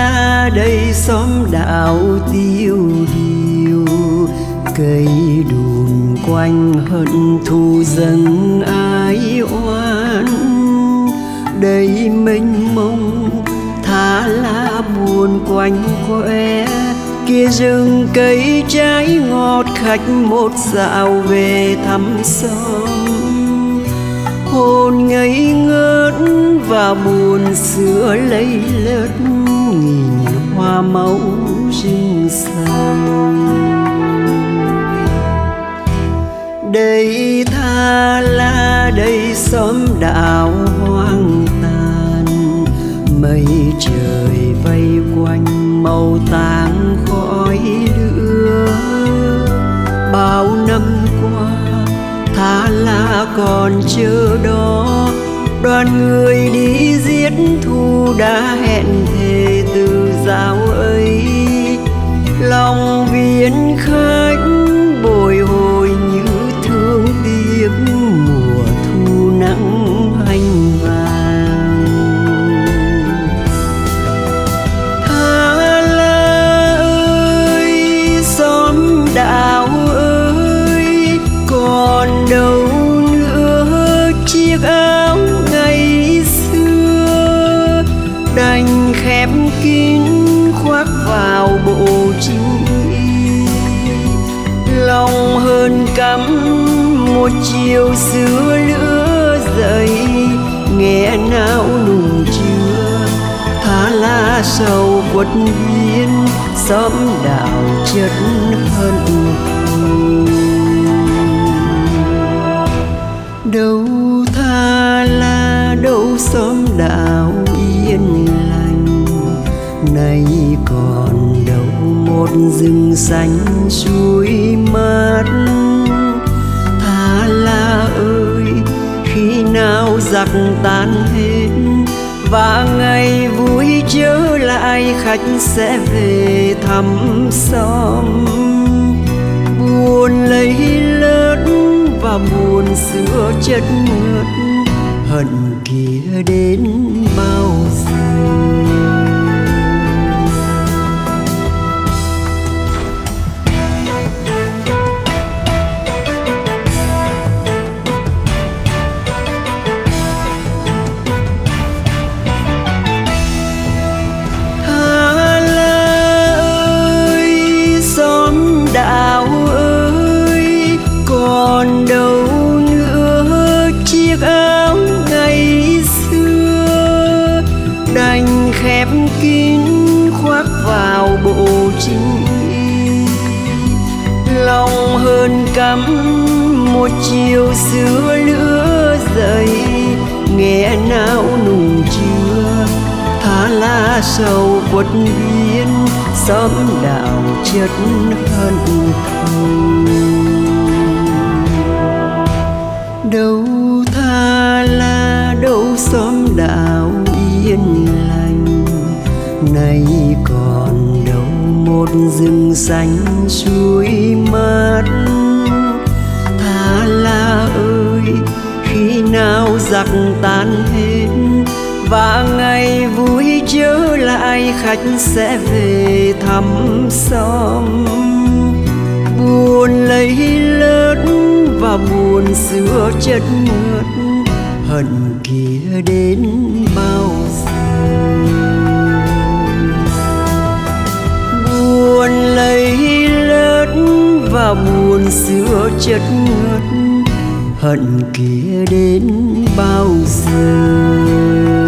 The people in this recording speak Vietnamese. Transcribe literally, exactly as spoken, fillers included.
lá đây xóm đạo tiêu điều, cây đùn quanh hận thù dâng ai oán. Đây mênh mông thả lá buồn quanh quẽ, kia rừng cây trái ngọt khách một dạo về thăm xóm. Hồn ngây ngất và buồn xưa lây lất, nghìn hoa mẫu rừng xanh. Đây tha lá đây xóm đạo hoang tàn, mây trời vây quanh màu tang khói lửa. Bao năm qua tha lá còn chờ đó, đoàn người đi giết thu đã hẹn thề từ dạo ấy. Lòng viễn khách bồi hồi như thương tiếc mùa thu nắng hanh vàng. Tha lá ơi xóm đạo ơi, còn đâu nữa chiếc áo ngày xưa, đành khép kín khoác vào bộ chính y. Lòng hơn cắm một chiều xưa lửa dậy, nghe não nùng chưa tha lá sầu quất biên, xóm đạo chất hận thù. Đâu tha lá đâu xóm đạo yên lành, nay còn đâu một rừng xanh suối mát. Tha lá ơi khi nào giặc tan hết, và ngày vui trở lại khách sẽ về thăm xóm. Buồn lấy lớn và buồn xưa chất ngất, hận kia đến bao giờ. Đạo ơi còn đâu nữa chiếc áo ngày xưa, đành khép kín khoác vào bộ chính y. Lòng hơn cắm một chiều xưa lửa dậy, nghe não nùng chưa tha lá sầu quất biên, xóm đạo chất hận thù. Đâu tha lá đâu xóm đạo yên lành, nay còn đâu một rừng xanh suối mát. Tha lá ơi khi nào giặc tan hết, và ngày vui trở lại khách sẽ về thăm xóm. Buồn lấy lớn và buồn xưa chất ngất, hận kia đến bao giờ. Buồn lấy lớn và buồn xưa chất ngất, hận kia đến bao giờ.